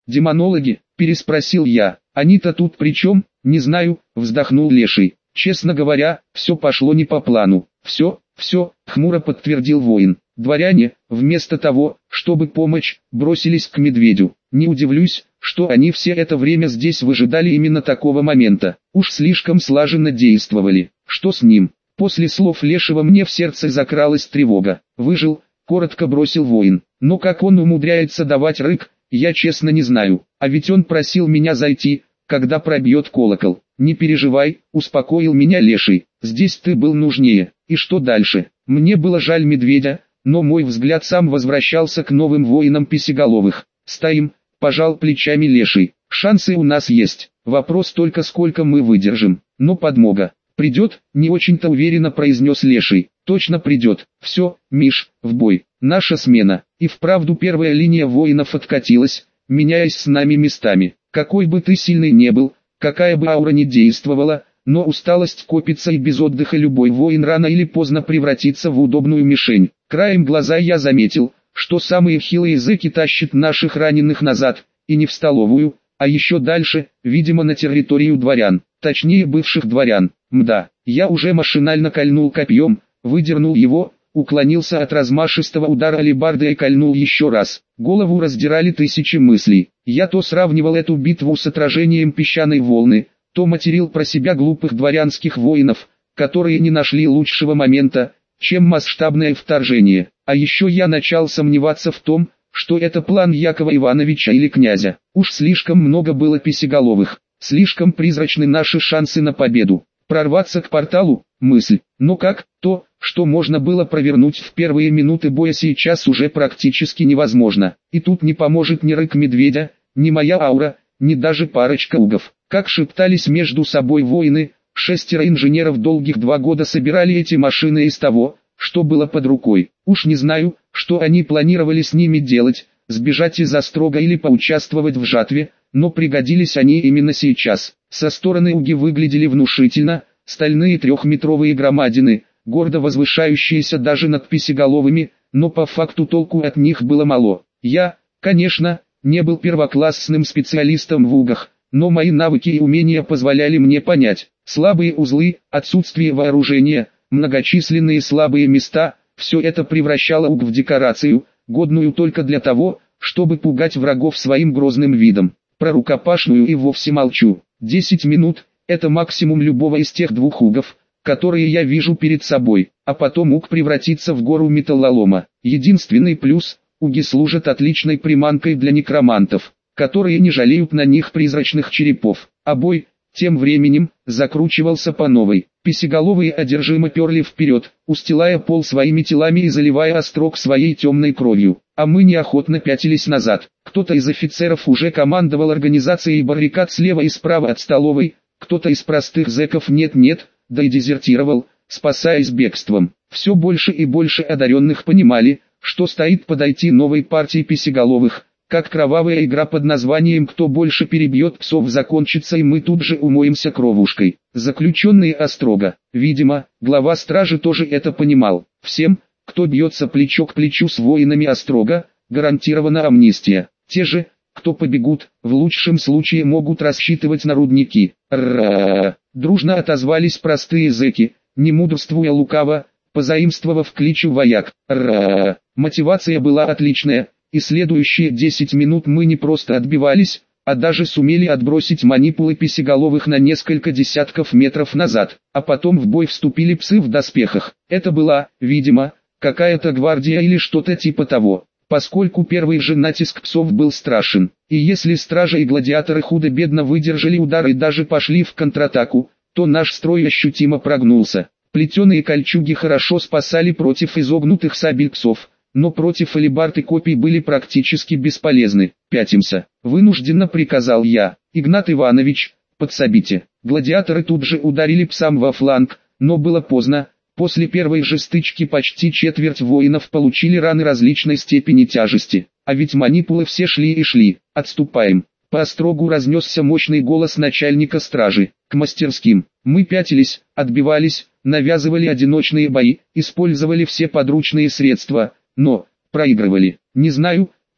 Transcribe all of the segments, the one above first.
демонологи?» – переспросил я. «Они-то тут при чем?» «Не знаю», – вздохнул Леший. «Честно говоря, все пошло не по плану». «Все», – хмуро подтвердил воин. «Дворяне, вместо того, чтобы помочь, бросились к медведю. Не удивлюсь, что они все это время здесь выжидали именно такого момента. Уж слишком слаженно действовали. Что с ним?» После слов Лешего мне в сердце закралась тревога. «Выжил», – коротко бросил воин. «Но как он умудряется давать рык, я честно не знаю. А ведь он просил меня зайти, когда пробьет колокол». «Не переживай», – успокоил меня Леший. «Здесь ты был нужнее». И что дальше? Мне было жаль медведя, но мой взгляд сам возвращался к новым воинам песеголовых. «Стоим», – пожал плечами Леший. «Шансы у нас есть. Вопрос только, сколько мы выдержим. Но подмога придет», – не очень-то уверенно произнес Леший. «Точно придет. Все, Миш, в бой. Наша смена». И вправду первая линия воинов откатилась, меняясь с нами местами. Какой бы ты сильный не был, какая бы аура ни действовала, но усталость копится, и без отдыха любой воин рано или поздно превратится в удобную мишень. Краем глаза я заметил, что самые хилые зэки тащат наших раненых назад, и не в столовую, а еще дальше, видимо на территорию дворян, точнее бывших дворян. Мда, я уже машинально кольнул копьем, выдернул его, уклонился от размашистого удара алебарды и кольнул еще раз. Голову раздирали тысячи мыслей. Я то сравнивал эту битву с отражением песчаной волны, то материл про себя глупых дворянских воинов, которые не нашли лучшего момента, чем масштабное вторжение. А еще я начал сомневаться в том, что это план Якова Ивановича или князя. Уж слишком много было песеголовых, слишком призрачны наши шансы на победу. Прорваться к порталу – мысль, но как, то, что можно было провернуть в первые минуты боя, сейчас уже практически невозможно. И тут не поможет ни рык медведя, ни моя аура, ни даже парочка угов. Как шептались между собой воины, 6 инженеров долгих 2 года собирали эти машины из того, что было под рукой. Уж не знаю, что они планировали с ними делать, сбежать из острога или поучаствовать в жатве, но пригодились они именно сейчас. Со стороны уги выглядели внушительно, стальные 3-метровые громадины, гордо возвышающиеся даже над песеголовыми, но по факту толку от них было мало. Я, конечно, не был первоклассным специалистом в угах, но мои навыки и умения позволяли мне понять. Слабые узлы, отсутствие вооружения, многочисленные слабые места – все это превращало уг в декорацию, годную только для того, чтобы пугать врагов своим грозным видом. Про рукопашную и вовсе молчу. 10 минут – это максимум любого из тех 2 угов, которые я вижу перед собой, а потом уг превратится в гору металлолома. Единственный плюс – уги служат отличной приманкой для некромантов, которые не жалеют на них призрачных черепов. А бой, тем временем, закручивался по новой. Песеголовые одержимо перли вперед, устилая пол своими телами и заливая острог своей темной кровью. А мы неохотно пятились назад. Кто-то из офицеров уже командовал организацией баррикад слева и справа от столовой, кто-то из простых зэков нет-нет, да и дезертировал, спасаясь бегством. Все больше и больше одаренных понимали, что стоит подойти новой партии песеголовых, как кровавая игра под названием «Кто больше перебьет псов» закончится, и мы тут же умоемся кровушкой. Заключенные острога. Видимо, глава стражи тоже это понимал. Всем, кто бьется плечо к плечу с воинами острога, гарантирована амнистия. Те же, кто побегут, в лучшем случае могут рассчитывать на рудники. Ра-ра-ра. Дружно отозвались простые зэки, не мудрствуя лукаво, позаимствовав кличу вояк. Ра-ра-ра. Мотивация была отличная, и следующие 10 минут мы не просто отбивались, а даже сумели отбросить манипулы песеголовых на несколько десятков метров назад. А потом в бой вступили псы в доспехах. Это была, видимо, какая-то гвардия или что-то типа того, поскольку первый же натиск псов был страшен. И если стражи и гладиаторы худо-бедно выдержали удар и даже пошли в контратаку, то наш строй ощутимо прогнулся. Плетеные кольчуги хорошо спасали против изогнутых сабель псов, но против алебард и копий были практически бесполезны. «Пятимся», — вынужденно приказал я. «Игнат Иванович, подсобите». Гладиаторы тут же ударили псам во фланг, но было поздно. После первой же стычки почти четверть воинов получили раны различной степени тяжести. А ведь манипулы все шли и шли. «Отступаем». По острогу разнесся мощный голос начальника стражи. К мастерским. Мы пятились, отбивались, навязывали одиночные бои, использовали все подручные средства, но проигрывали. Не знаю,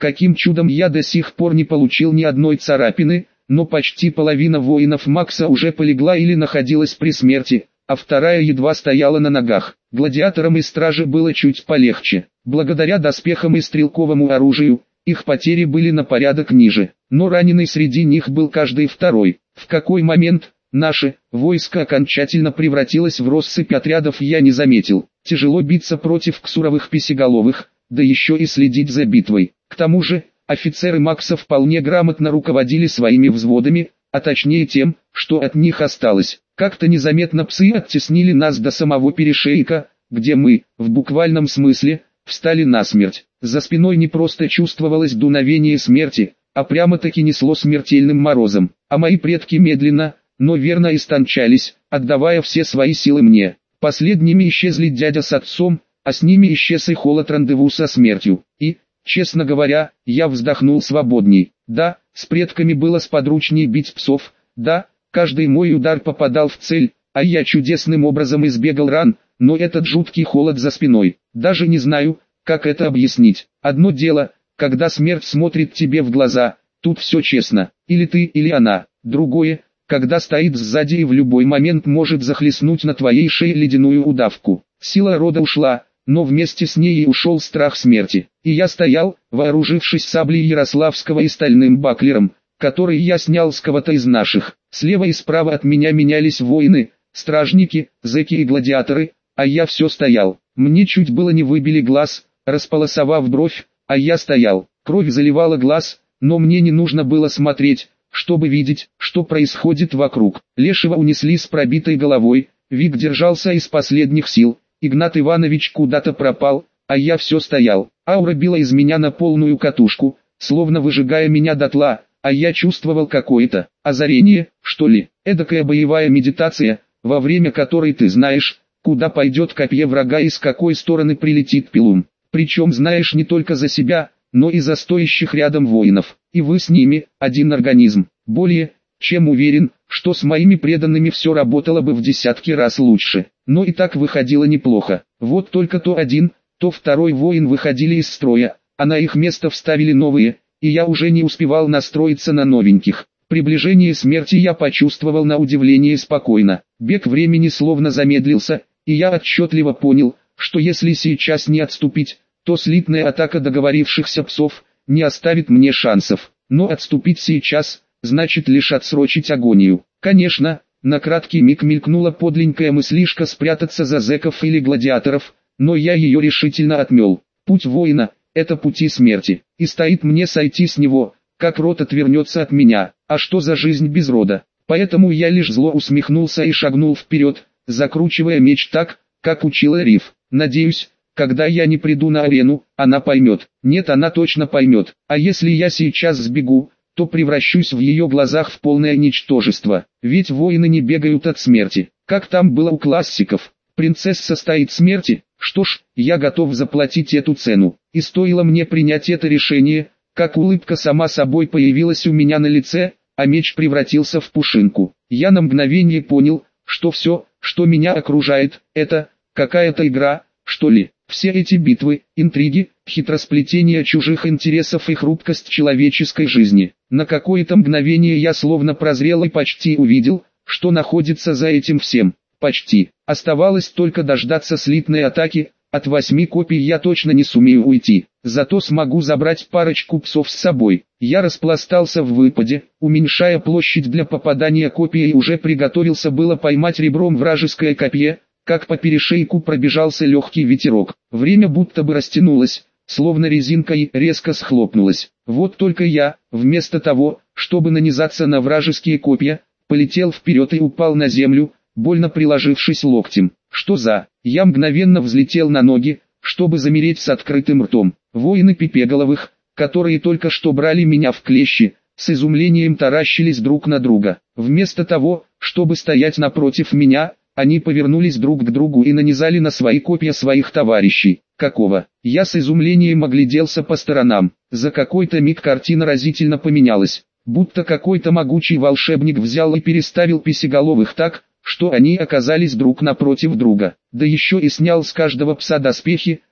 Каким чудом я до сих пор не получил ни одной царапины, но почти половина воинов Макса уже полегла или находилась при смерти, а вторая едва стояла на ногах. Гладиаторам и страже было чуть полегче. Благодаря доспехам и стрелковому оружию, их потери были на порядок ниже, но раненый среди них был каждый второй. В какой момент наше войско окончательно превратилось в россыпь отрядов, я не заметил. Тяжело биться против ксуровых песеголовых, да еще и следить за битвой. К тому же, офицеры Макса вполне грамотно руководили своими взводами, а точнее тем, что от них осталось. Как-то незаметно псы оттеснили нас до самого перешейка, где мы, в буквальном смысле, встали насмерть. За спиной не просто чувствовалось дуновение смерти, а прямо-таки несло смертельным морозом. А мои предки медленно, но верно истончались, отдавая все свои силы мне. Последними исчезли дядя с отцом, а с ними исчез и холод рандеву со смертью. И, честно говоря, я вздохнул свободней. Да, с предками было сподручнее бить псов, да, каждый мой удар попадал в цель, а я чудесным образом избегал ран, но этот жуткий холод за спиной, даже не знаю, как это объяснить. Одно дело, когда смерть смотрит тебе в глаза, тут все честно, или ты, или она. Другое, когда стоит сзади и в любой момент может захлестнуть на твоей шее ледяную удавку. Сила рода ушла, но вместе с ней и ушел страх смерти. И я стоял, вооружившись саблей Ярославского и стальным баклером, который я снял с кого-то из наших. Слева и справа от меня менялись воины, стражники, зэки и гладиаторы, а я все стоял. Мне чуть было не выбили глаз, располосовав бровь, а я стоял. Кровь заливала глаз, но мне не нужно было смотреть, чтобы видеть, что происходит вокруг. Лешего унесли с пробитой головой, Вик держался из последних сил, Игнат Иванович куда-то пропал, а я все стоял. Аура била из меня на полную катушку, словно выжигая меня дотла, а я чувствовал какое-то озарение, что ли, эдакая боевая медитация, во время которой ты знаешь, куда пойдет копье врага и с какой стороны прилетит пилум. Причем знаешь не только за себя, но и за стоящих рядом воинов, и вы с ними один организм. Более чем уверен, что с моими преданными все работало бы в десятки раз лучше, но и так выходило неплохо. Вот только то один, то второй воин выходили из строя, а на их место вставили новые, и я уже не успевал настроиться на новеньких. Приближение смерти я почувствовал на удивление спокойно. Бег времени словно замедлился, и я отчетливо понял, что если сейчас не отступить, то слитная атака договорившихся псов не оставит мне шансов. Но отступить сейчас значит лишь отсрочить агонию. Конечно, на краткий миг мелькнула подленькая мыслишка спрятаться за зэков или гладиаторов, но я ее решительно отмел. Путь воина – это пути смерти, и стоит мне сойти с него, как род отвернется от меня. А что за жизнь без рода? Поэтому я лишь зло усмехнулся и шагнул вперед, закручивая меч так, как учила Риф. Надеюсь, когда я не приду на арену, она поймет. Нет, она точно поймет. А если я сейчас сбегу, то превращусь в ее глазах в полное ничтожество. Ведь воины не бегают от смерти. Как там было у классиков? Принцесса стоит смерти? Что ж, я готов заплатить эту цену. И стоило мне принять это решение, как улыбка сама собой появилась у меня на лице, а меч превратился в пушинку. Я на мгновение понял, что все, что меня окружает, это какая-то игра, что ли. Все эти битвы, интриги, хитросплетения чужих интересов и хрупкость человеческой жизни. На какое-то мгновение я словно прозрел и почти увидел, что находится за этим всем. Почти. Оставалось только дождаться слитной атаки. От 8 копий я точно не сумею уйти. Зато смогу забрать парочку псов с собой. Я распластался в выпаде, уменьшая площадь для попадания копий, и уже приготовился было поймать ребром вражеское копье, как по перешейку пробежался легкий ветерок. Время будто бы растянулось, словно резинка, и резко схлопнулось. Вот только я, вместо того, чтобы нанизаться на вражеские копья, полетел вперед и упал на землю, больно приложившись локтем. Что за? Я мгновенно взлетел на ноги, чтобы замереть с открытым ртом. Воины пипеголовых, которые только что брали меня в клещи, с изумлением таращились друг на друга. Вместо того, чтобы стоять напротив меня, они повернулись друг к другу и нанизали на свои копья своих товарищей. Какого? Я с изумлением огляделся по сторонам. За какой-то миг картина разительно поменялась. Будто какой-то могучий волшебник взял и переставил песеголовых так, что они оказались друг напротив друга. Да еще и снял с каждого пса доспехи,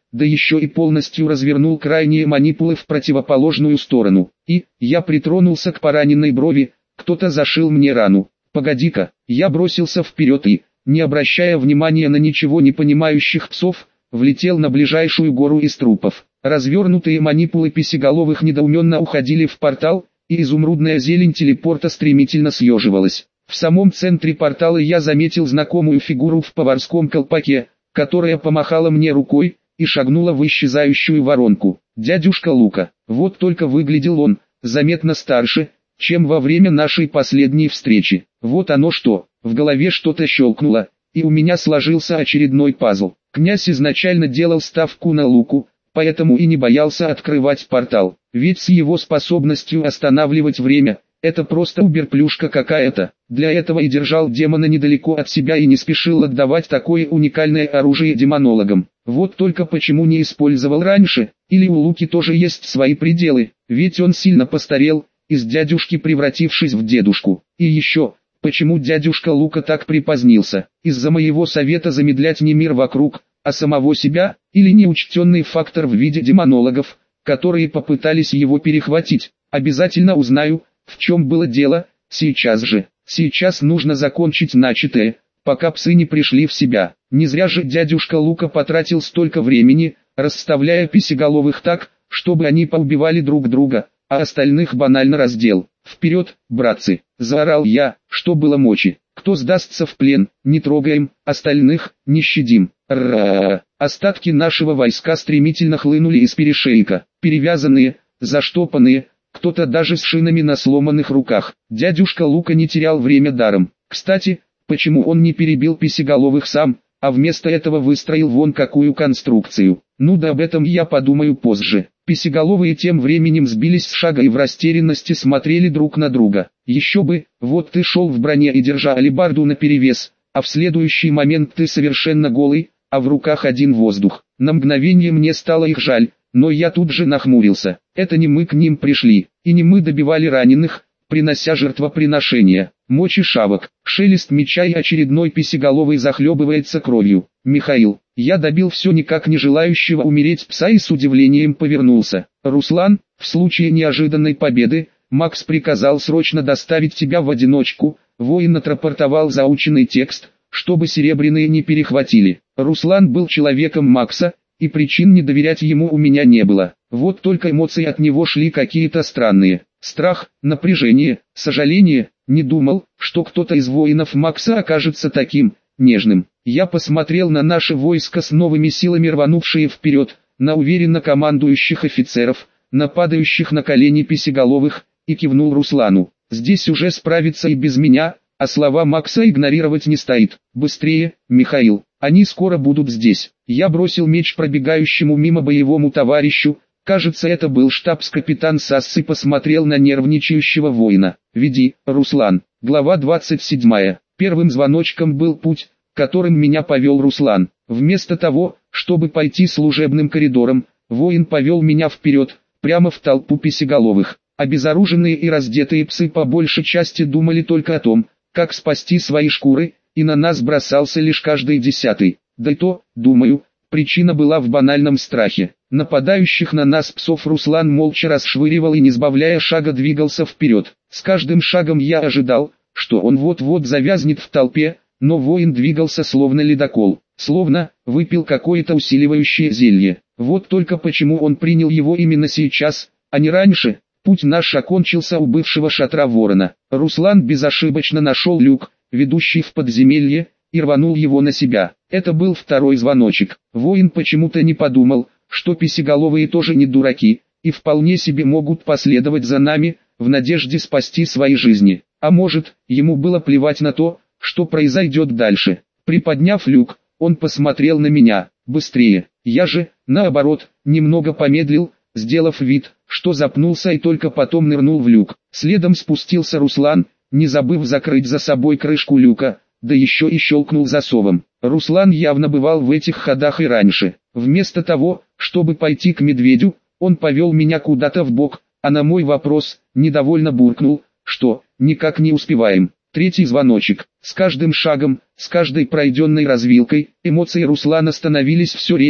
да еще и полностью развернул крайние манипулы в противоположную сторону. И, я притронулся к пораненной брови, кто-то зашил мне рану. Погоди-ка, я бросился вперед и, не обращая внимания на ничего не понимающих псов, влетел на ближайшую гору из трупов. Развернутые манипулы писеголовых недоуменно уходили в портал, и изумрудная зелень телепорта стремительно съеживалась. В самом центре портала я заметил знакомую фигуру в поварском колпаке, которая помахала мне рукой и шагнула в исчезающую воронку. Дядюшка Лука. Вот только выглядел он заметно старше, чем во время нашей последней встречи. Вот оно что, в голове что-то щелкнуло, и у меня сложился очередной пазл. Князь изначально делал ставку на Луку, поэтому и не боялся открывать портал, ведь с его способностью останавливать время, это просто убер-плюшка какая-то. Для этого и держал демона недалеко от себя и не спешил отдавать такое уникальное оружие демонологам. Вот только почему не использовал раньше, или у Луки тоже есть свои пределы, ведь он сильно постарел, из дядюшки превратившись в дедушку. И еще, почему дядюшка Лука так припозднился? Из-за моего совета замедлять не мир вокруг, а самого себя, или неучтенный фактор в виде демонологов, которые попытались его перехватить? Обязательно узнаю, в чем было дело, сейчас же. Сейчас нужно закончить начатое, пока псы не пришли в себя. Не зря же дядюшка Лука потратил столько времени, расставляя писеголовых так, чтобы они поубивали друг друга, а остальных банально раздел. «Вперед, братцы!» – заорал я, что было мочи. «Кто сдастся в плен, не трогаем, остальных не щадим». Ра! Остатки нашего войска стремительно хлынули из перешейка, перевязанные, заштопанные, кто-то даже с шинами на сломанных руках. Дядюшка Лука не терял время даром. Кстати, почему он не перебил писеголовых сам, а вместо этого выстроил вон какую конструкцию? Ну да, об этом я подумаю позже. Писеголовые тем временем сбились с шага и в растерянности смотрели друг на друга. Еще бы, вот ты шел в броне и держа алебарду наперевес, а в следующий момент ты совершенно голый, а в руках один воздух. На мгновение мне стало их жаль, но я тут же нахмурился. Это не мы к ним пришли, и не мы добивали раненых, принося жертвоприношения. Мочи шавок, шелест меча и очередной писеголовый захлебывается кровью. Михаил, я добил все никак не желающего умереть пса и с удивлением повернулся. Руслан, в случае неожиданной победы, Макс приказал срочно доставить тебя в одиночку. Воин отрапортовал заученный текст, чтобы серебряные не перехватили. Руслан был человеком Макса, и причин не доверять ему у меня не было. Вот только эмоции от него шли какие-то странные. Страх, напряжение, сожаление. Не думал, что кто-то из воинов Макса окажется таким нежным. Я посмотрел на наше войско с новыми силами, рванувшие вперед, на уверенно командующих офицеров, на падающих на колени писеголовых, и кивнул Руслану. Здесь уже справиться и без меня, а слова Макса игнорировать не стоит. Быстрее, Михаил, они скоро будут здесь. Я бросил меч пробегающему мимо боевому товарищу. Кажется, это был штабс-капитан Сасс, и посмотрел на нервничающего воина. «Веди, Руслан». Глава 27. Первым звоночком был путь, которым меня повел Руслан. Вместо того, чтобы пойти служебным коридором, воин повел меня вперед, прямо в толпу писеголовых. Обезоруженные и раздетые псы по большей части думали только о том, как спасти свои шкуры, и на нас бросался лишь каждый десятый. Да и то, думаю, причина была в банальном страхе. Нападающих на нас псов Руслан молча расшвыривал и не сбавляя шага двигался вперед. С каждым шагом я ожидал, что он вот-вот завязнет в толпе, но воин двигался словно ледокол, словно выпил какое-то усиливающее зелье. Вот только почему он принял его именно сейчас, а не раньше? Путь наш окончился у бывшего шатра ворона. Руслан безошибочно нашел люк, ведущий в подземелье, и рванул его на себя. Это был второй звоночек. Воин почему-то не подумал, что писеголовые тоже не дураки, и вполне себе могут последовать за нами, в надежде спасти свои жизни. А может, ему было плевать на то, что произойдет дальше. Приподняв люк, он посмотрел на меня. Быстрее. Я же, наоборот, немного помедлил, сделав вид, что запнулся, и только потом нырнул в люк. Следом спустился Руслан, не забыв закрыть за собой крышку люка, да еще и щелкнул засовом. Руслан явно бывал в этих ходах и раньше. Вместо того, чтобы пойти к медведю, он повел меня куда-то в бок, а на мой вопрос, недовольно буркнул, что «никак не успеваем». Третий звоночек. С каждым шагом, с каждой пройденной развилкой, эмоции Руслана становились все резче,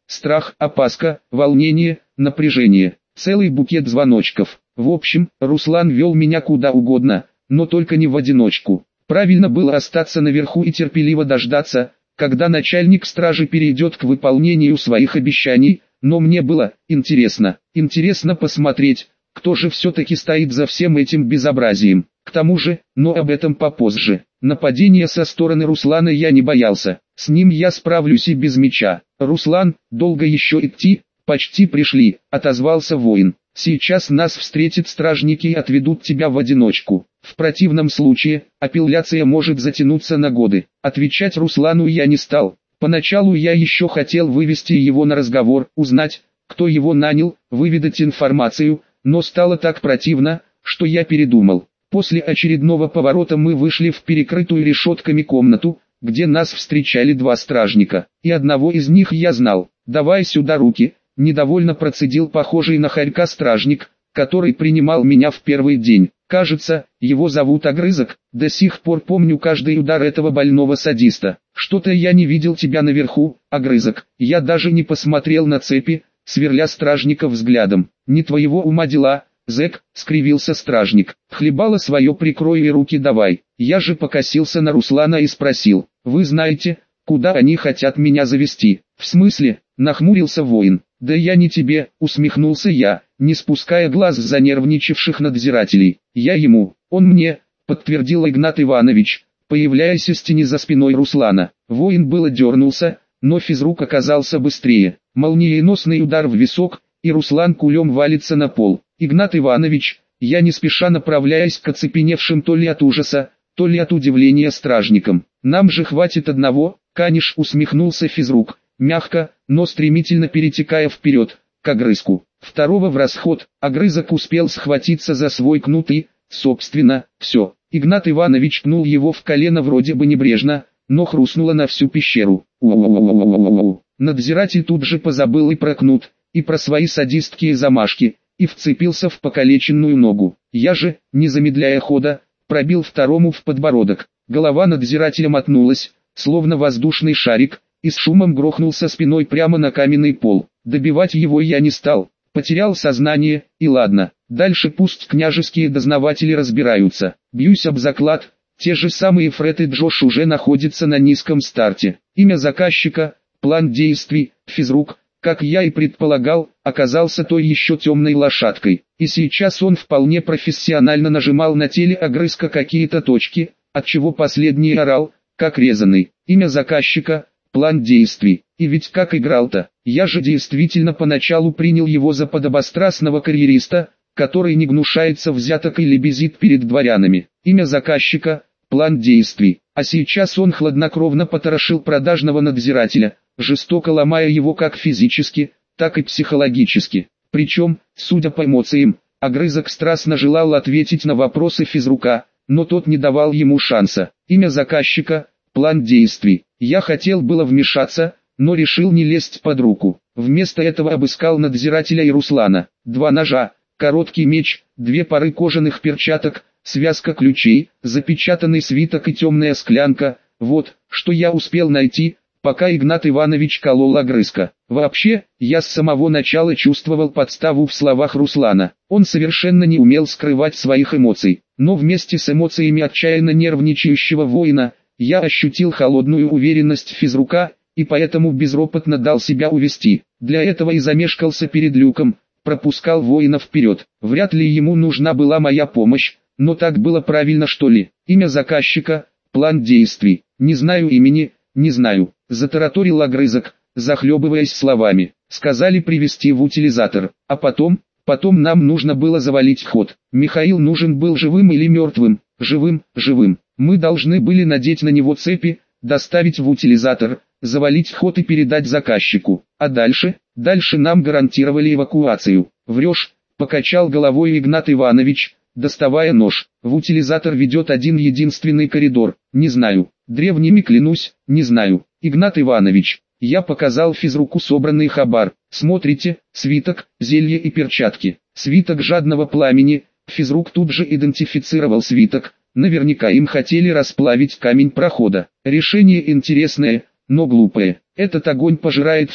страх, опаска, волнение, напряжение. Целый букет звоночков. В общем, Руслан вел меня куда угодно, но только не в одиночку. Правильно было остаться наверху и терпеливо дождаться, когда начальник стражи перейдет к выполнению своих обещаний, но мне было интересно посмотреть, кто же все-таки стоит за всем этим безобразием. К тому же, но об этом попозже. Нападения со стороны Руслана я не боялся, с ним я справлюсь и без меча. «Руслан, долго еще идти?» «Почти пришли», — отозвался воин. «Сейчас нас встретят стражники и отведут тебя в одиночку. В противном случае, апелляция может затянуться на годы». Отвечать Руслану я не стал. Поначалу я еще хотел вывести его на разговор, узнать, кто его нанял, выведать информацию, но стало так противно, что я передумал. После очередного поворота мы вышли в перекрытую решетками комнату, где нас встречали два стражника, и одного из них я знал. «Давай сюда руки», — недовольно процедил похожий на хорька стражник, который принимал меня в первый день. Кажется, его зовут Огрызок, до сих пор помню каждый удар этого больного садиста. «Что-то я не видел тебя наверху, Огрызок». Я даже не посмотрел на цепи, сверля стражника взглядом. «Не твоего ума дела, зэк», — скривился стражник. «Хлебало свое прикрой и руки давай». Я же покосился на Руслана и спросил: «Вы знаете, куда они хотят меня завести?» «В смысле?» — нахмурился воин. «Да я не тебе», — усмехнулся я, не спуская глаз с занервничавших надзирателей. «Я ему, он мне», — подтвердил Игнат Иванович, появляясь из тени за спиной Руслана. Воин было дернулся, но физрук оказался быстрее. Молниеносный удар в висок, и Руслан кулем валится на пол. «Игнат Иванович», я не спеша направляясь к оцепеневшим то ли от ужаса, то ли от удивления стражникам. «Нам же хватит одного», — Каниш, усмехнулся физрук, мягко, но стремительно перетекая вперед, к Огрызку. Второго в расход. Огрызок успел схватиться за свой кнут и, собственно, все. Игнат Иванович пнул его в колено вроде бы небрежно, но хрустнуло на всю пещеру. Надзиратель тут же позабыл и про кнут, и про свои садистские замашки, и вцепился в покалеченную ногу. Я же, не замедляя хода, пробил второму в подбородок. Голова надзирателя мотнулась, словно воздушный шарик, и с шумом грохнулся спиной прямо на каменный пол. Добивать его я не стал. Потерял сознание, и ладно. Дальше пусть княжеские дознаватели разбираются. Бьюсь об заклад, те же самые Фред и Джош уже находятся на низком старте. Имя заказчика, план действий, физрук, как я и предполагал, оказался той еще темной лошадкой. И сейчас он вполне профессионально нажимал на теле Огрызка какие-то точки, отчего последний орал, как резаный. Имя заказчика, план действий. И ведь как играл-то, я же действительно поначалу принял его за подобострастного карьериста, который не гнушается взяток и лебезит перед дворянами. Имя заказчика, план действий. А сейчас он хладнокровно поторошил продажного надзирателя, жестоко ломая его как физически, так и психологически. Причем, судя по эмоциям, Огрызок страстно желал ответить на вопросы физрука, но тот не давал ему шанса. Имя заказчика, план действий. Я хотел было вмешаться, но решил не лезть под руку. Вместо этого обыскал надзирателя и Руслана. 2 ножа, короткий меч, 2 пары кожаных перчаток, связка ключей, запечатанный свиток и темная склянка. Вот, что я успел найти, пока Игнат Иванович колол Огрызка. Вообще, я с самого начала чувствовал подставу в словах Руслана. Он совершенно не умел скрывать своих эмоций. Но вместе с эмоциями отчаянно нервничающего воина, я ощутил холодную уверенность физрука, и поэтому безропотно дал себя увести. Для этого и замешкался перед люком, пропускал воина вперед. Вряд ли ему нужна была моя помощь, но так было правильно, что ли. Имя заказчика, план действий. Не знаю имени, не знаю. Затараторил Огрызок, захлебываясь словами. Сказали привести в утилизатор, а потом нам нужно было завалить ход. Михаил нужен был живым или мертвым? Живым. Мы должны были надеть на него цепи, доставить в утилизатор, завалить ход и передать заказчику. А дальше нам гарантировали эвакуацию. Врешь, покачал головой Игнат Иванович, доставая нож. В утилизатор ведет один единственный коридор. Не знаю. Древними клянусь, не знаю. Игнат Иванович, я показал физруку собранный хабар. Смотрите, свиток, зелье и перчатки. Свиток жадного пламени. Физрук тут же идентифицировал свиток. Наверняка им хотели расплавить камень прохода. Решение интересное, но глупое. Этот огонь пожирает все,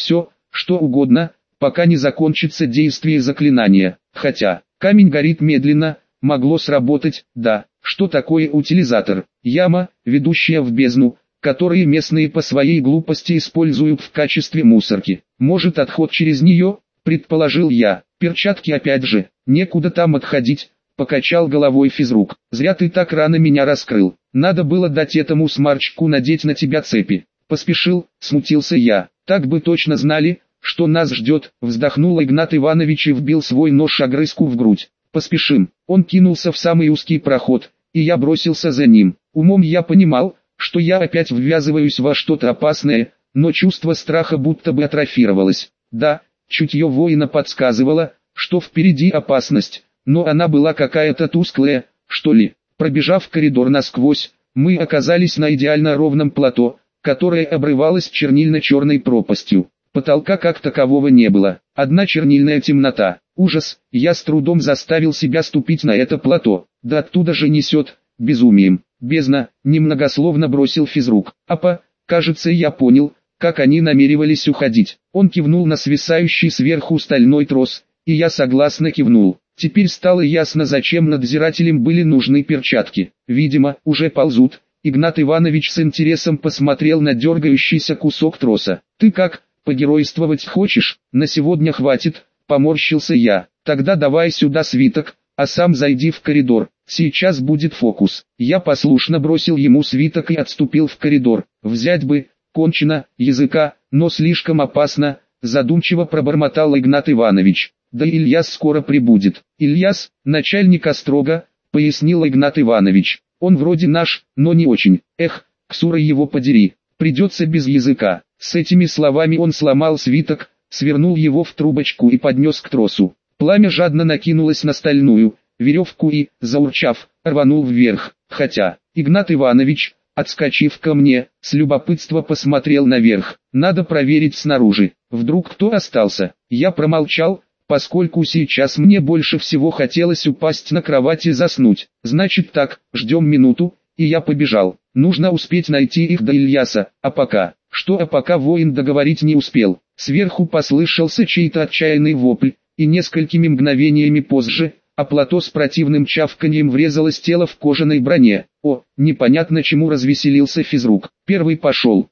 что угодно, пока не закончится действие заклинания. Хотя, камень горит медленно, могло сработать, да. Что такое утилизатор? Яма, ведущая в бездну, которые местные по своей глупости используют в качестве мусорки. Может, отход через нее, предположил я. Перчатки опять же, некуда там отходить, покачал головой физрук. Зря ты так рано меня раскрыл. Надо было дать этому смарчку надеть на тебя цепи. Поспешил, смутился я. Так бы точно знали, что нас ждет, вздохнул Игнат Иванович и вбил свой нож огрызку в грудь. Поспешим. Он кинулся в самый узкий проход, и я бросился за ним. Умом я понимал, что я опять ввязываюсь во что-то опасное, но чувство страха будто бы атрофировалось. Да, чутье воина подсказывало, что впереди опасность, но она была какая-то тусклая, что ли. Пробежав коридор насквозь, мы оказались на идеально ровном плато, которое обрывалось чернильно-черной пропастью. Потолка как такового не было, одна чернильная темнота. Ужас, я с трудом заставил себя ступить на это плато, да оттуда же несет, безумием. Бездна, немногословно бросил физрук. Апа, кажется, я понял, как они намеревались уходить. Он кивнул на свисающий сверху стальной трос, и я согласно кивнул. Теперь стало ясно, зачем надзирателям были нужны перчатки. Видимо, уже ползут. Игнат Иванович с интересом посмотрел на дергающийся кусок троса. Ты как, погеройствовать хочешь? На сегодня хватит, поморщился я. Тогда давай сюда свиток, а сам зайди в коридор. Сейчас будет фокус. Я послушно бросил ему свиток и отступил в коридор. Взять бы, кончено, языка, но слишком опасно, задумчиво пробормотал Игнат Иванович. Да Ильяс скоро прибудет. Ильяс, начальник острога, пояснил Игнат Иванович. Он вроде наш, но не очень. Эх, Ксура его подери, придется без языка. С этими словами он сломал свиток, свернул его в трубочку и поднес к тросу. Пламя жадно накинулось на стальную веревку и, заурчав, рванул вверх. Хотя, Игнат Иванович, отскочив ко мне, с любопытства посмотрел наверх. Надо проверить снаружи. Вдруг кто остался? Я промолчал, поскольку сейчас мне больше всего хотелось упасть на кровать и заснуть. Значит так, ждем минуту, и я побежал. Нужно успеть найти их до Ильяса, а пока... Что, а пока воин договорить не успел. Сверху послышался чей-то отчаянный вопль, и несколькими мгновениями позже, а плато с противным чавканьем врезалось тело в кожаной броне. О, непонятно чему развеселился физрук. Первый пошел.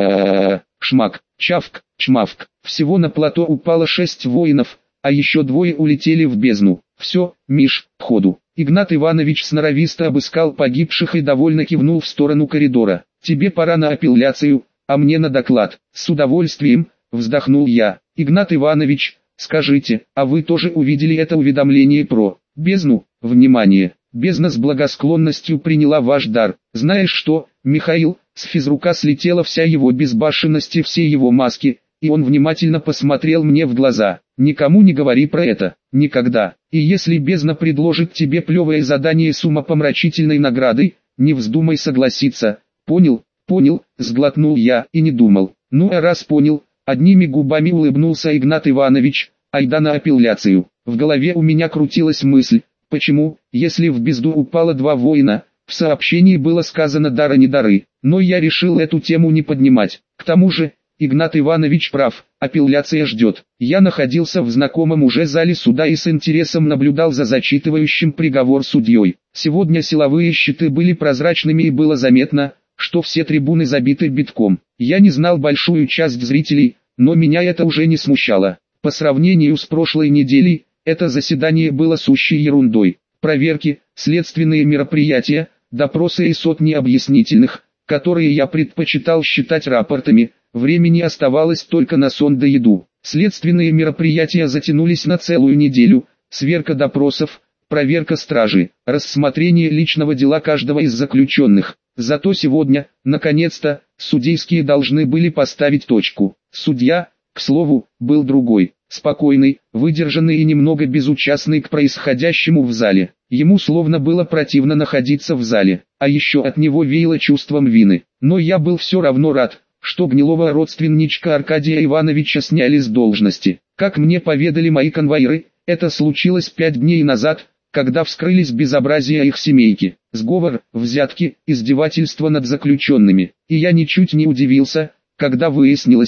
Шмак, чавк, чмавк. Всего на плато упало 6 воинов, а еще 2 улетели в бездну. Все, Миш, к ходу. Игнат Иванович сноровисто обыскал погибших и довольно кивнул в сторону коридора. Тебе пора на апелляцию, а мне на доклад. С удовольствием, вздохнул я. Игнат Иванович, скажите, а вы тоже увидели это уведомление про бездну? Внимание! Бездна с благосклонностью приняла ваш дар. Знаешь что, Михаил, с физрука слетела вся его безбашенность и все его маски, и он внимательно посмотрел мне в глаза. Никому не говори про это, никогда. И если бездна предложит тебе плевое задание с умопомрачительной наградой, не вздумай согласиться. Понял? Понял, сглотнул я и не думал. Ну а раз понял, одними губами улыбнулся Игнат Иванович, айда на апелляцию. В голове у меня крутилась мысль, почему, если в бездну упало 2 воина, в сообщении было сказано дара не дары, но я решил эту тему не поднимать. К тому же, Игнат Иванович прав, апелляция ждет. Я находился в знакомом уже зале суда и с интересом наблюдал за зачитывающим приговор судьей. Сегодня силовые щиты были прозрачными и было заметно, что все трибуны забиты битком. Я не знал большую часть зрителей, но меня это уже не смущало. По сравнению с прошлой неделей, это заседание было сущей ерундой. Проверки, следственные мероприятия, допросы и сотни объяснительных, которые я предпочитал считать рапортами, времени оставалось только на сон да еду. Следственные мероприятия затянулись на целую неделю, сверка допросов, проверка стражи, рассмотрение личного дела каждого из заключенных. Зато сегодня, наконец-то, судейские должны были поставить точку. Судья, к слову, был другой, спокойный, выдержанный и немного безучастный к происходящему в зале. Ему словно было противно находиться в зале, а еще от него веяло чувством вины. Но я был все равно рад, что гнилого родственничка Аркадия Ивановича сняли с должности. Как мне поведали мои конвоиры, это случилось 5 дней назад, когда вскрылись безобразия их семейки, сговор, взятки, издевательства над заключенными. И я ничуть не удивился, когда выяснилось,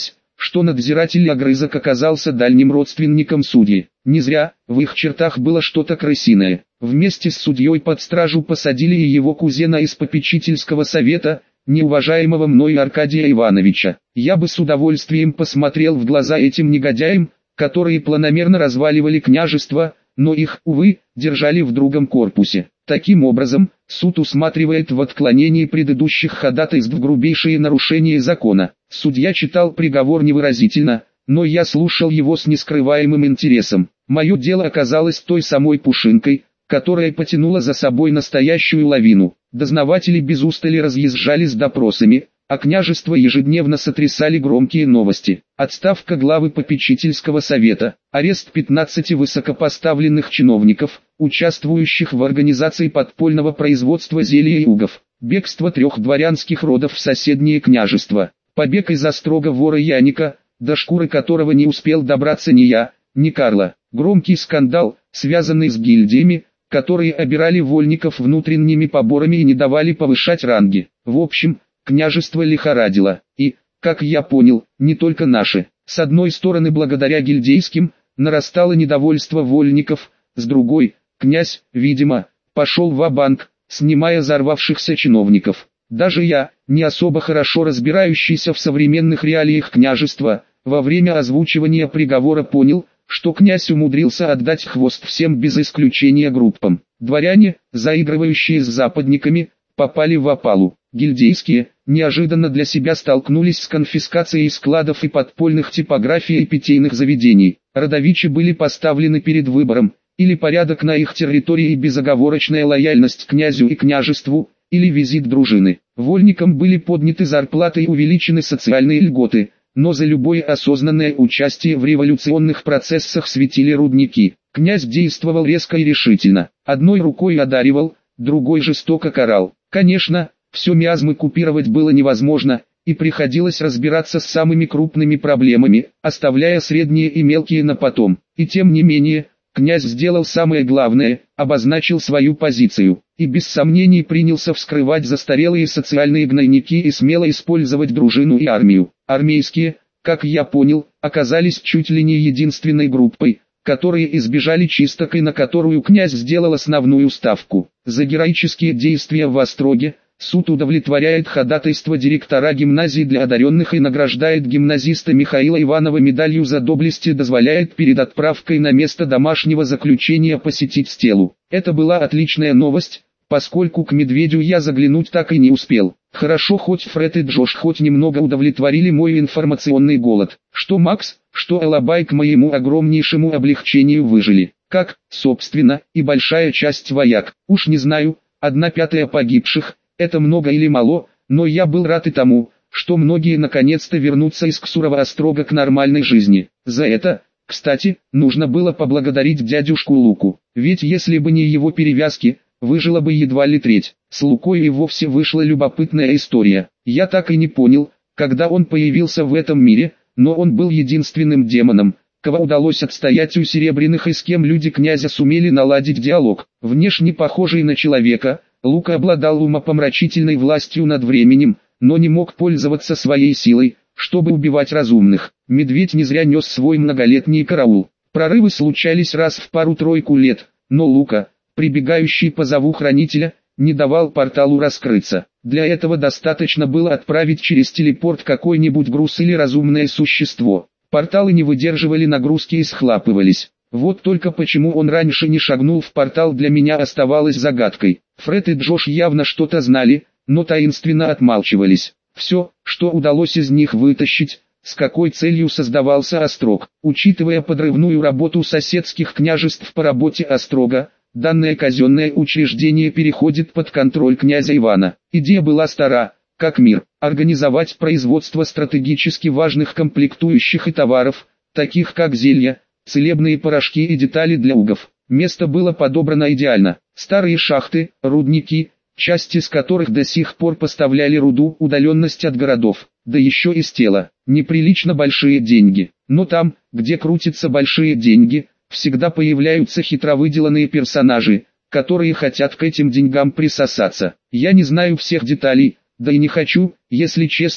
что надзиратель огрызок оказался дальним родственником судьи. Не зря, в их чертах было что-то крысиное. Вместе с судьей под стражу посадили и его кузена из попечительского совета, неуважаемого мной Аркадия Ивановича. Я бы с удовольствием посмотрел в глаза этим негодяям, которые планомерно разваливали княжество, но их, увы, держали в другом корпусе. Таким образом, суд усматривает в отклонении предыдущих ходатайств грубейшие нарушения закона. Судья читал приговор невыразительно, но я слушал его с нескрываемым интересом. Мое дело оказалось той самой пушинкой, которая потянула за собой настоящую лавину. Дознаватели без устали разъезжали с допросами, а княжество ежедневно сотрясали громкие новости. Отставка главы попечительского совета, арест 15 высокопоставленных чиновников, участвующих в организации подпольного производства зелья и угов, бегство 3 дворянских родов в соседнее княжество, побег из острога вора Яника, до шкуры которого не успел добраться ни я, ни Карла, громкий скандал, связанный с гильдиями, которые обирали вольников внутренними поборами и не давали повышать ранги. В общем, княжество лихорадило, и, как я понял, не только наши. С одной стороны, благодаря гильдейским, нарастало недовольство вольников, с другой, князь, видимо, пошел ва-банк, снимая взорвавшихся чиновников. Даже я, не особо хорошо разбирающийся в современных реалиях княжества, во время озвучивания приговора понял, что князь умудрился отдать хвост всем без исключения группам. Дворяне, заигрывающие с западниками, попали в опалу. Гильдейские, неожиданно для себя столкнулись с конфискацией складов и подпольных типографий и питейных заведений. Родовичи были поставлены перед выбором: или порядок на их территории и безоговорочная лояльность князю и княжеству, или визит дружины. Вольникам были подняты зарплаты и увеличены социальные льготы, но за любое осознанное участие в революционных процессах светили рудники. Князь действовал резко и решительно. Одной рукой одаривал, другой жестоко карал. Конечно, все миазмы купировать было невозможно, и приходилось разбираться с самыми крупными проблемами, оставляя средние и мелкие на потом. И тем не менее, князь сделал самое главное, обозначил свою позицию, и без сомнений принялся вскрывать застарелые социальные гнойники и смело использовать дружину и армию. Армейские, как я понял, оказались чуть ли не единственной группой, которые избежали чисток и на которую князь сделал основную ставку. За героические действия в Остроге суд удовлетворяет ходатайство директора гимназии для одаренных и награждает гимназиста Михаила Иванова медалью за доблесть и дозволяет перед отправкой на место домашнего заключения посетить стелу. Это была отличная новость, поскольку к Медведю я заглянуть так и не успел. Хорошо, хоть Фред и Джош хоть немного удовлетворили мой информационный голод. Что Макс, что Элабай к моему огромнейшему облегчению выжили. Как, собственно, и большая часть вояк. Уж не знаю, 1/5 погибших, это много или мало, но я был рад и тому, что многие наконец-то вернутся из Ксурова Острога к нормальной жизни. За это, кстати, нужно было поблагодарить дядюшку Луку, ведь если бы не его перевязки, выжила бы едва ли треть. С Лукой и вовсе вышла любопытная история. Я так и не понял, когда он появился в этом мире, но он был единственным демоном, кого удалось отстоять у Серебряных и с кем люди князя сумели наладить диалог. Внешне похожий на человека, Лука обладал умопомрачительной властью над временем, но не мог пользоваться своей силой, чтобы убивать разумных. Медведь не зря нес свой многолетний караул. Прорывы случались раз в пару-тройку лет, но Лука, прибегающий по зову хранителя, не давал порталу раскрыться. Для этого достаточно было отправить через телепорт какой-нибудь груз или разумное существо. Порталы не выдерживали нагрузки и схлапывались. Вот только почему он раньше не шагнул в портал, для меня оставалось загадкой. Фред и Джош явно что-то знали, но таинственно отмалчивались. Все, что удалось из них вытащить, с какой целью создавался Острог. Учитывая подрывную работу соседских княжеств по работе Острога, данное казенное учреждение переходит под контроль князя Ивана. Идея была стара, как мир, организовать производство стратегически важных комплектующих и товаров, таких как зелья, целебные порошки и детали для угов. Место было подобрано идеально. Старые шахты, рудники, части из которых до сих пор поставляли руду, удаленность от городов, да еще и стела. Неприлично большие деньги. Но там, где крутятся большие деньги, всегда появляются хитро выделанные персонажи, которые хотят к этим деньгам присосаться. Я не знаю всех деталей, да и не хочу, если честно,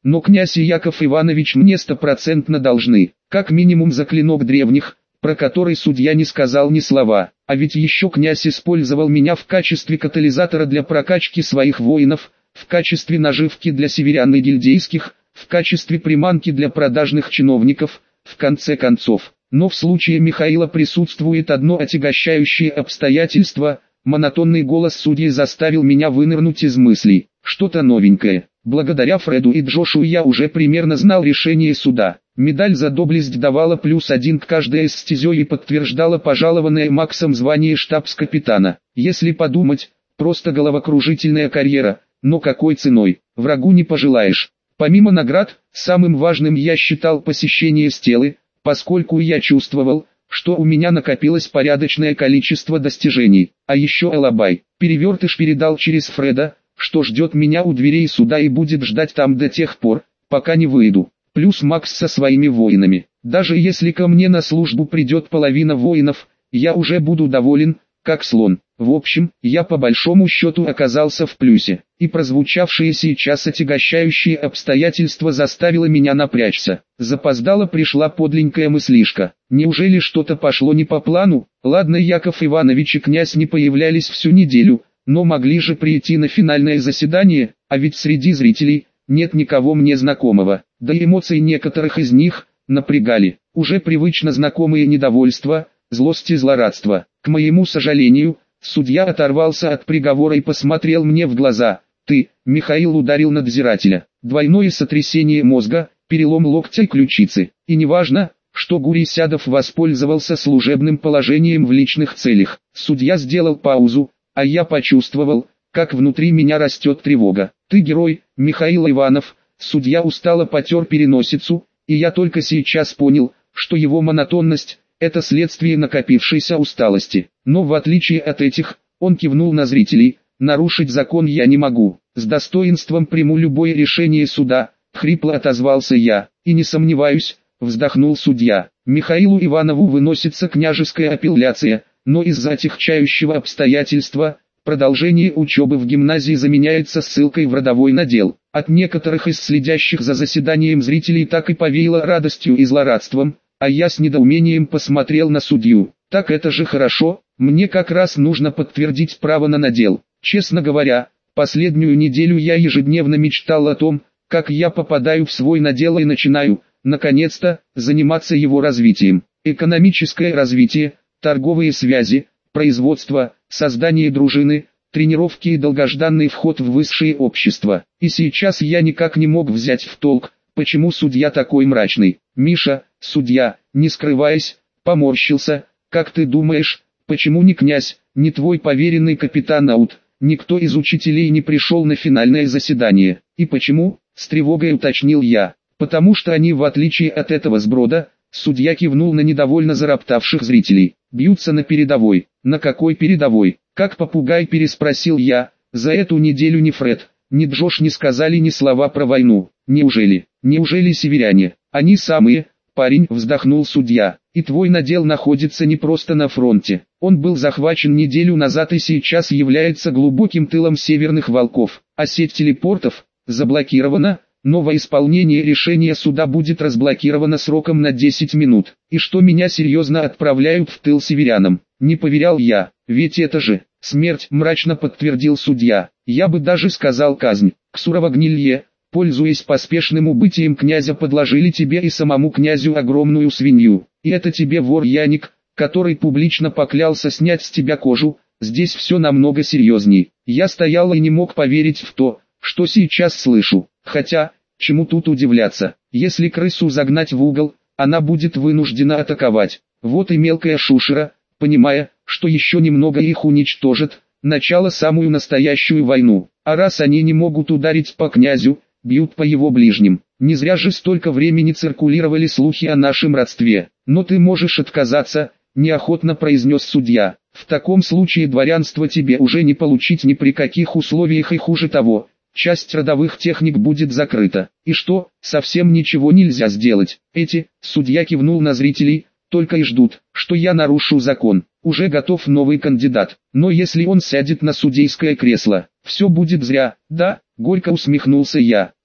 но князь и Яков Иванович мне стопроцентно должны, как минимум за клинок древних, про который судья не сказал ни слова, а ведь еще князь использовал меня в качестве катализатора для прокачки своих воинов, в качестве наживки для северян и гильдейских, в качестве приманки для продажных чиновников, в конце концов. Но в случае Михаила присутствует одно отягощающее обстоятельство. Монотонный голос судьи заставил меня вынырнуть из мыслей. Что-то новенькое. Благодаря Фреду и Джошу я уже примерно знал решение суда. Медаль за доблесть давала +1 к каждой из стезей и подтверждала пожалованное Максом звание штабс-капитана. Если подумать, просто головокружительная карьера, но какой ценой, врагу не пожелаешь. Помимо наград, самым важным я считал посещение стелы, поскольку я чувствовал, что у меня накопилось порядочное количество достижений. А еще Алабай, перевертыш передал через Фреда, что ждет меня у дверей суда и будет ждать там до тех пор, пока не выйду. Плюс Макс со своими воинами. Даже если ко мне на службу придет половина воинов, я уже буду доволен, как слон. В общем, я по большому счету оказался в плюсе, и прозвучавшие сейчас отягощающие обстоятельства заставило меня напрячься. Запоздало пришла подленькая мыслишка. Неужели что-то пошло не по плану? Ладно, Яков Иванович и князь не появлялись всю неделю, но могли же прийти на финальное заседание, а ведь среди зрителей нет никого мне знакомого, да и эмоции некоторых из них напрягали. Уже привычно знакомые недовольство, злость и злорадство. К моему сожалению, судья оторвался от приговора и посмотрел мне в глаза. «Ты, Михаил, ударил надзирателя. Двойное сотрясение мозга, перелом локтя и ключицы. И неважно, что Гурий-Сядов воспользовался служебным положением в личных целях». Судья сделал паузу, а я почувствовал, как внутри меня растет тревога. «Ты герой, Михаил Иванов». Судья устало потер переносицу, и я только сейчас понял, что его монотонность – это следствие накопившейся усталости. Но в отличие от этих, он кивнул на зрителей, нарушить закон я не могу. С достоинством приму любое решение суда, хрипло отозвался я, и не сомневаюсь, вздохнул судья. Михаилу Иванову выносится княжеская апелляция, но из-за отягчающего обстоятельства, продолжение учебы в гимназии заменяется ссылкой в родовой надел. От некоторых из следящих за заседанием зрителей так и повеяло радостью и злорадством, а я с недоумением посмотрел на судью. Так это же хорошо, мне как раз нужно подтвердить право на надел. Честно говоря, последнюю неделю я ежедневно мечтал о том, как я попадаю в свой надел и начинаю, наконец-то, заниматься его развитием. Экономическое развитие, торговые связи, производство, создание дружины, тренировки и долгожданный вход в высшее общество. И сейчас я никак не мог взять в толк, почему судья такой мрачный. Миша, судья, не скрываясь, поморщился. Как ты думаешь, почему ни князь, ни твой поверенный капитан Аут, никто из учителей не пришел на финальное заседание? И почему, с тревогой уточнил я. Потому что они, в отличие от этого сброда, судья кивнул на недовольно зароптавших зрителей, бьются на передовой. На какой передовой? Как попугай переспросил я. За эту неделю ни Фред, ни Джош не сказали ни слова про войну. Неужели северяне? Они самые, парень, вздохнул судья. И твой надел находится не просто на фронте. Он был захвачен неделю назад и сейчас является глубоким тылом северных волков. А сеть телепортов заблокирована. Новое исполнение решения суда будет разблокировано сроком на 10 минут. И что меня серьезно отправляют в тыл северянам? Не поверял я, ведь это же смерть, мрачно подтвердил судья. Я бы даже сказал казнь. Ксурова гнилье, пользуясь поспешным убытием князя, подложили тебе и самому князю огромную свинью. И это тебе вор Яник, который публично поклялся снять с тебя кожу. Здесь все намного серьезней. Я стоял и не мог поверить в то, что сейчас слышу. Хотя, чему тут удивляться, если крысу загнать в угол, она будет вынуждена атаковать. Вот и мелкая шушера, понимая, что еще немного их уничтожит, начала самую настоящую войну. А раз они не могут ударить по князю, бьют по его ближним. Не зря же столько времени циркулировали слухи о нашем родстве. Но ты можешь отказаться, неохотно произнес судья. В таком случае дворянство тебе уже не получить ни при каких условиях, и хуже того, часть родовых техник будет закрыта. И что, совсем ничего нельзя сделать? Судья кивнул на зрителей, только и ждут, что я нарушу закон. Уже готов новый кандидат. Но если он сядет на судейское кресло, все будет зря. Да, горько усмехнулся я.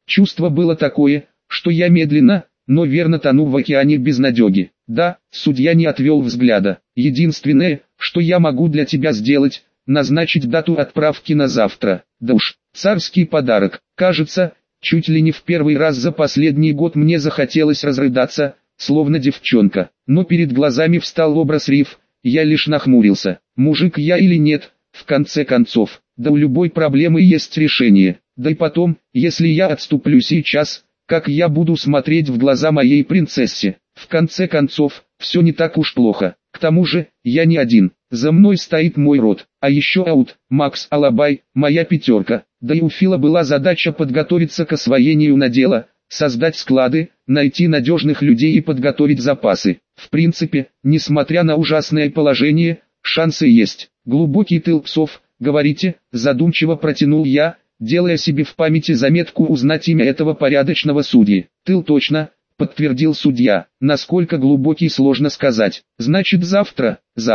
Чувство было такое, что я медленно, но верно тону в океане безнадеги. Да, судья не отвел взгляда. Единственное, что я могу для тебя сделать, назначить дату отправки на завтра. Да уж, царский подарок. Кажется, чуть ли не в первый раз за последний год мне захотелось разрыдаться, словно девчонка. Но перед глазами встал образ Рив, я лишь нахмурился. Мужик я или нет, в конце концов, да у любой проблемы есть решение. Да и потом, если я отступлю сейчас, как я буду смотреть в глаза моей принцессе? В конце концов, все не так уж плохо. К тому же, я не один. За мной стоит мой род. А еще Аут, Макс Алабай, моя пятерка. Да и у Фила была задача подготовиться к освоению надела, создать склады, найти надежных людей и подготовить запасы. В принципе, несмотря на ужасное положение, шансы есть. Глубокий тыл псов, говорите, задумчиво протянул я, делая себе в памяти заметку узнать имя этого порядочного судьи. Тыл точно, подтвердил судья. Насколько глубокий, сложно сказать. Значит завтра,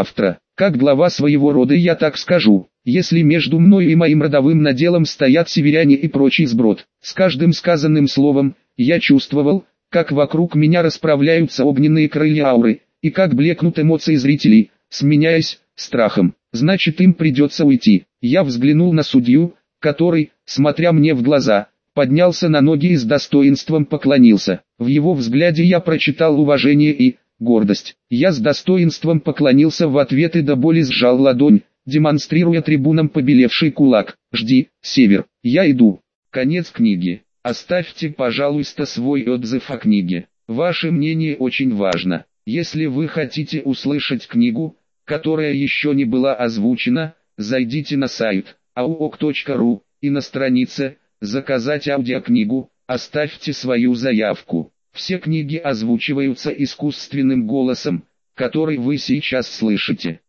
как глава своего рода я так скажу. Если между мной и моим родовым наделом стоят северяне и прочий сброд. С каждым сказанным словом, я чувствовал, как вокруг меня расправляются огненные крылья ауры, и как блекнут эмоции зрителей, сменяясь страхом. Значит им придется уйти. Я взглянул на судью, который, смотря мне в глаза, поднялся на ноги и с достоинством поклонился. В его взгляде я прочитал уважение и гордость. Я с достоинством поклонился в ответ и до боли сжал ладонь, демонстрируя трибунам побелевший кулак. «Жди, Север, я иду». Конец книги. Оставьте, пожалуйста, свой отзыв о книге. Ваше мнение очень важно. Если вы хотите услышать книгу, которая еще не была озвучена, зайдите на сайт auok.ru и на странице «Заказать аудиокнигу», оставьте свою заявку. Все книги озвучиваются искусственным голосом, который вы сейчас слышите.